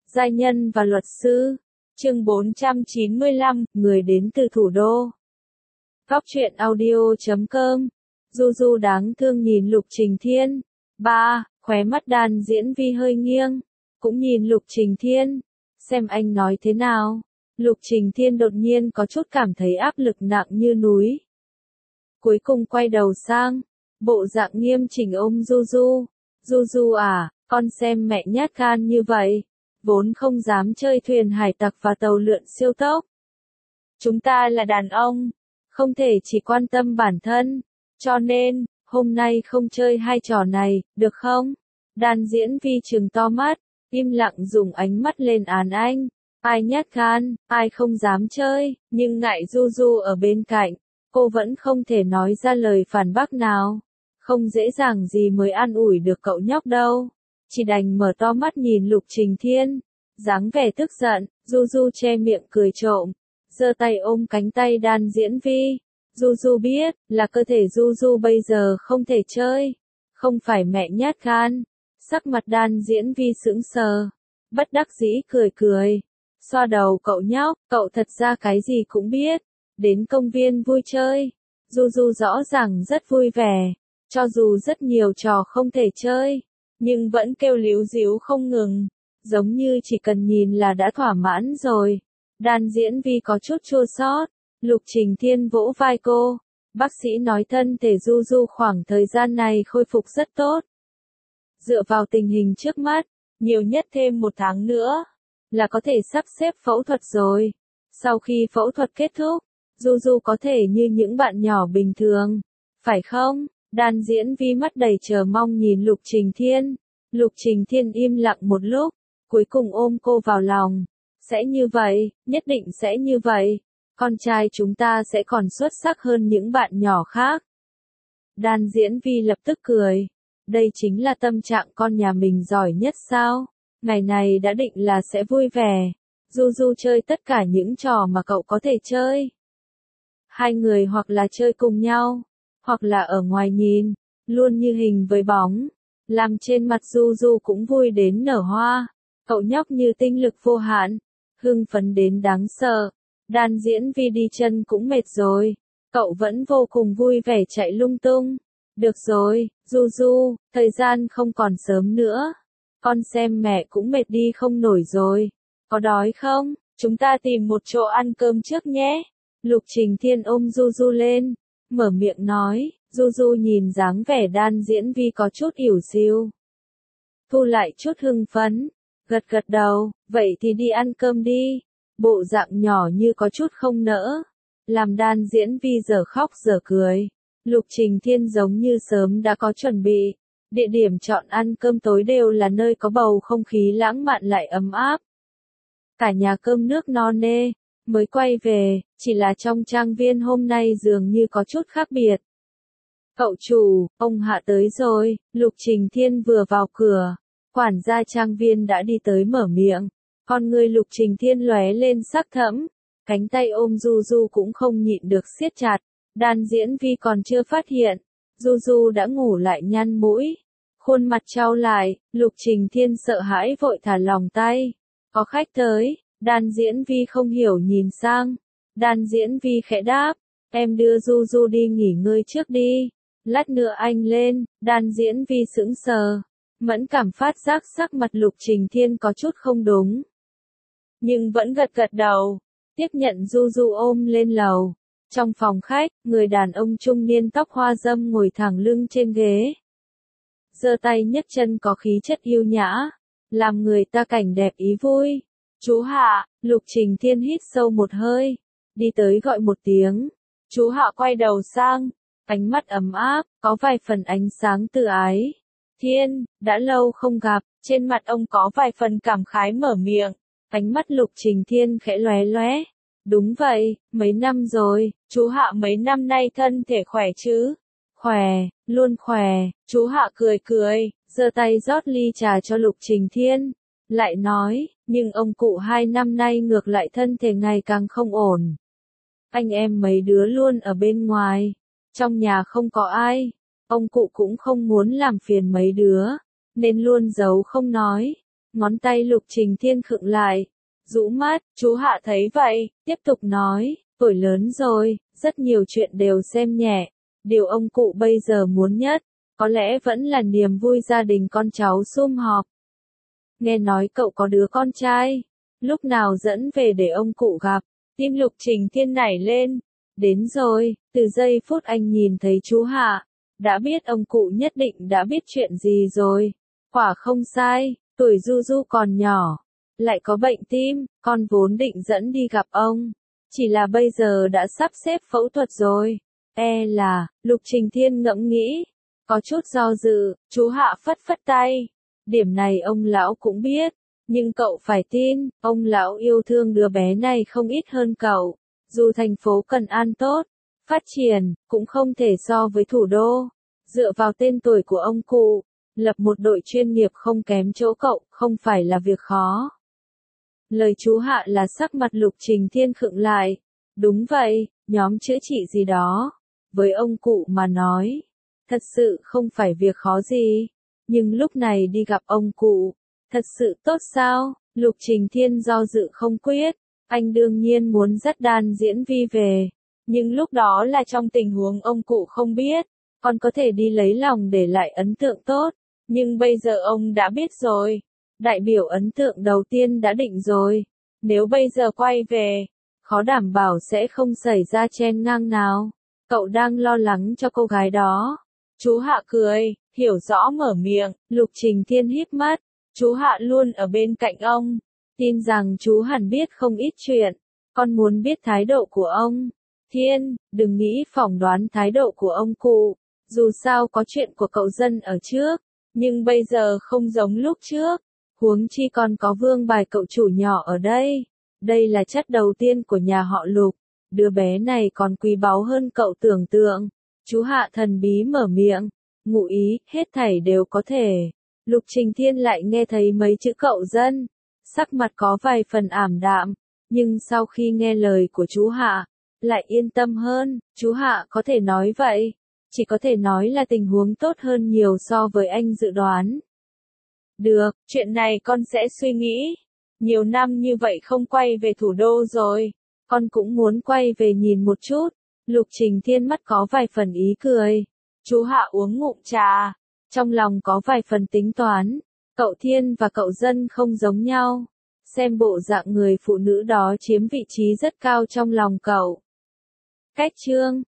Giai nhân và luật sư. Chương 495, người đến từ thủ đô. Góc truyện audio.com. Du Du đáng thương nhìn Lục Trình Thiên. 3. Khóe mắt Đan Diễn Vi hơi nghiêng. Cũng nhìn Lục Trình Thiên. Xem anh nói thế nào. Lục Trình Thiên đột nhiên có chút cảm thấy áp lực nặng như núi. Cuối cùng quay đầu sang. Bộ dạng nghiêm chỉnh ôm Du Du. Du Du à, con xem mẹ nhát gan như vậy. Vốn không dám chơi thuyền hải tặc và tàu lượn siêu tốc. Chúng ta là đàn ông, không thể chỉ quan tâm bản thân, cho nên, hôm nay không chơi hai trò này, được không? Đan Diễn Vi trừng to mắt, im lặng dùng ánh mắt lên án anh. Ai nhát gan, ai không dám chơi, nhưng ngại Du Du ở bên cạnh, cô vẫn không thể nói ra lời phản bác nào. Không dễ dàng gì mới an ủi được cậu nhóc đâu. Chỉ đành mở to mắt nhìn Lục Trình Thiên, dáng vẻ tức giận, Du Du che miệng cười trộm, giơ tay ôm cánh tay Đan Diễn Vi. Du Du biết, là cơ thể Du Du bây giờ không thể chơi, không phải mẹ nhát gan. Sắc mặt Đan Diễn Vi sững sờ, bất đắc dĩ cười cười, xoa đầu cậu nhóc, cậu thật ra cái gì cũng biết. Đến công viên vui chơi, Du Du rõ ràng rất vui vẻ, cho dù rất nhiều trò không thể chơi, nhưng vẫn kêu líu díu không ngừng, giống như chỉ cần nhìn là đã thỏa mãn rồi. Đan Diễn Vi có chút chua xót. Lục Trình Thiên vỗ vai cô, bác sĩ nói thân thể Du Du khoảng thời gian này khôi phục rất tốt. Dựa vào tình hình trước mắt, nhiều nhất thêm 1 tháng nữa, là có thể sắp xếp phẫu thuật rồi. Sau khi phẫu thuật kết thúc, Du Du có thể như những bạn nhỏ bình thường, phải không? Đan Diễn Vi mắt đầy chờ mong nhìn Lục Trình Thiên. Lục Trình Thiên im lặng một lúc, cuối cùng ôm cô vào lòng. Sẽ như vậy, nhất định sẽ như vậy. Con trai chúng ta sẽ còn xuất sắc hơn những bạn nhỏ khác. Đan Diễn Vi lập tức cười. Đây chính là tâm trạng con nhà mình giỏi nhất sao? Ngày này đã định là sẽ vui vẻ. Du Du chơi tất cả những trò mà cậu có thể chơi. Hai người hoặc là chơi cùng nhau, hoặc là ở ngoài nhìn, luôn như hình với bóng. Làm trên mặt Du Du cũng vui đến nở hoa. Cậu nhóc như tinh lực vô hạn, hưng phấn đến đáng sợ. Đan Diễn Vi đi chân cũng mệt rồi, cậu vẫn vô cùng vui vẻ chạy lung tung. Được rồi, Du Du, thời gian không còn sớm nữa. Con xem mẹ cũng mệt đi không nổi rồi. Có đói không? Chúng ta tìm một chỗ ăn cơm trước nhé. Lục Trình Thiên ôm Du Du lên, mở miệng nói. Du Du nhìn dáng vẻ Đan Diễn Vi có chút ỉu xìu, thu lại chút hưng phấn, gật gật đầu, vậy thì đi ăn cơm đi. Bộ dạng nhỏ như có chút không nỡ, làm Đan Diễn Vi giờ khóc giờ cười. Lục Trình Thiên giống như sớm đã có chuẩn bị, địa điểm chọn ăn cơm tối đều là nơi có bầu không khí lãng mạn lại ấm áp. Cả nhà cơm nước no nê, mới quay về, chỉ là trong trang viên hôm nay dường như có chút khác biệt. Cậu chủ, ông Hạ tới rồi. Lục Trình Thiên vừa vào cửa, quản gia trang viên đã đi tới mở miệng. Con người Lục Trình Thiên lóe lên sắc thẫm, cánh tay ôm Du Du cũng không nhịn được siết chặt. Đan Diễn Vi còn chưa phát hiện, Du Du đã ngủ lại nhăn mũi, khuôn mặt trao lại. Lục Trình Thiên sợ hãi vội thả lòng tay. Có khách tới. Đan Diễn Vi không hiểu nhìn sang. Đan Diễn Vi khẽ đáp, em đưa Du Du đi nghỉ ngơi trước đi, lát nữa anh lên. Đan Diễn Vi sững sờ, mẫn cảm phát giác sắc mặt Lục Trình Thiên có chút không đúng, nhưng vẫn gật gật đầu, tiếp nhận Du Du ôm lên lầu. Trong phòng khách, người đàn ông trung niên tóc hoa râm ngồi thẳng lưng trên ghế, giơ tay nhấc chân có khí chất yêu nhã, làm người ta cảnh đẹp ý vui. Chú Hạ. Lục Trình Thiên hít sâu một hơi, đi tới gọi một tiếng. Chú Hạ quay đầu sang, ánh mắt ấm áp, có vài phần ánh sáng từ ái. Thiên, đã lâu không gặp. Trên mặt ông có vài phần cảm khái mở miệng. Ánh mắt Lục Trình Thiên khẽ lóe lóe. Đúng vậy, mấy năm rồi. Chú Hạ mấy năm nay thân thể khỏe chứ? Khỏe, luôn khỏe. Chú Hạ cười cười, giơ tay rót ly trà cho Lục Trình Thiên, lại nói, nhưng ông cụ 2 năm nay ngược lại thân thể ngày càng không ổn. Anh em mấy đứa luôn ở bên ngoài, trong nhà không có ai. Ông cụ cũng không muốn làm phiền mấy đứa, nên luôn giấu không nói. Ngón tay Lục Trình Thiên khựng lại, rũ mắt, chú Hạ thấy vậy, tiếp tục nói, tuổi lớn rồi, rất nhiều chuyện đều xem nhẹ. Điều ông cụ bây giờ muốn nhất, có lẽ vẫn là niềm vui gia đình con cháu sum họp. Nghe nói cậu có đứa con trai, lúc nào dẫn về để ông cụ gặp, tim Lục Trình Thiên nảy lên. Đến rồi, từ giây phút anh nhìn thấy chú Hạ, đã biết ông cụ nhất định đã biết chuyện gì rồi. Quả không sai, tuổi Du Du còn nhỏ, lại có bệnh tim, con vốn định dẫn đi gặp ông. Chỉ là bây giờ đã sắp xếp phẫu thuật rồi. Lục Trình Thiên ngẫm nghĩ, có chút do dự, chú Hạ phất phất tay. Điểm này ông lão cũng biết, nhưng cậu phải tin, ông lão yêu thương đứa bé này không ít hơn cậu. Dù thành phố Cần An tốt, phát triển, cũng không thể so với thủ đô. Dựa vào tên tuổi của ông cụ, lập một đội chuyên nghiệp không kém chỗ cậu, không phải là việc khó. Lời chú Hạ là sắc mặt Lục Trình Thiên khựng lại. Đúng vậy, nhóm chữa trị gì đó. Với ông cụ mà nói, thật sự không phải việc khó gì. Nhưng lúc này đi gặp ông cụ, thật sự tốt sao? Lục Trình Thiên do dự không quyết. Anh đương nhiên muốn dắt đàn diễn vi về. Nhưng lúc đó là trong tình huống ông cụ không biết. Còn có thể đi lấy lòng để lại ấn tượng tốt. Nhưng bây giờ ông đã biết rồi. Đại biểu ấn tượng đầu tiên đã định rồi. Nếu bây giờ quay về, khó đảm bảo sẽ không xảy ra chen ngang nào. Cậu đang lo lắng cho cô gái đó. Chú Hạ cười, hiểu rõ mở miệng. Lục Trình Thiên híp mắt. Chú Hạ luôn ở bên cạnh ông. Tin rằng chú hẳn biết không ít chuyện. Con muốn biết thái độ của ông. Thiên, đừng nghĩ phỏng đoán thái độ của ông cụ. Dù sao có chuyện của cậu dân ở trước. Nhưng bây giờ không giống lúc trước. Huống chi còn có vương bài cậu chủ nhỏ ở đây. Đây là chất đầu tiên của nhà họ Lục. Đứa bé này còn quý báu hơn cậu tưởng tượng. Chú Hạ thần bí mở miệng. Ngụ ý, hết thảy đều có thể. Lục Trình Thiên lại nghe thấy mấy chữ cậu dân. Sắc mặt có vài phần ảm đạm. Nhưng sau khi nghe lời của chú Hạ, lại yên tâm hơn. Chú Hạ có thể nói vậy. Chỉ có thể nói là tình huống tốt hơn nhiều so với anh dự đoán. Được, chuyện này con sẽ suy nghĩ. Nhiều năm như vậy không quay về thủ đô rồi. Con cũng muốn quay về nhìn một chút. Lục Trình Thiên mắt có vài phần ý cười. Chú Hạ uống ngụm trà. Trong lòng có vài phần tính toán. Cậu Thiên và cậu dân không giống nhau. Xem bộ dạng người phụ nữ đó chiếm vị trí rất cao trong lòng cậu. Cách chương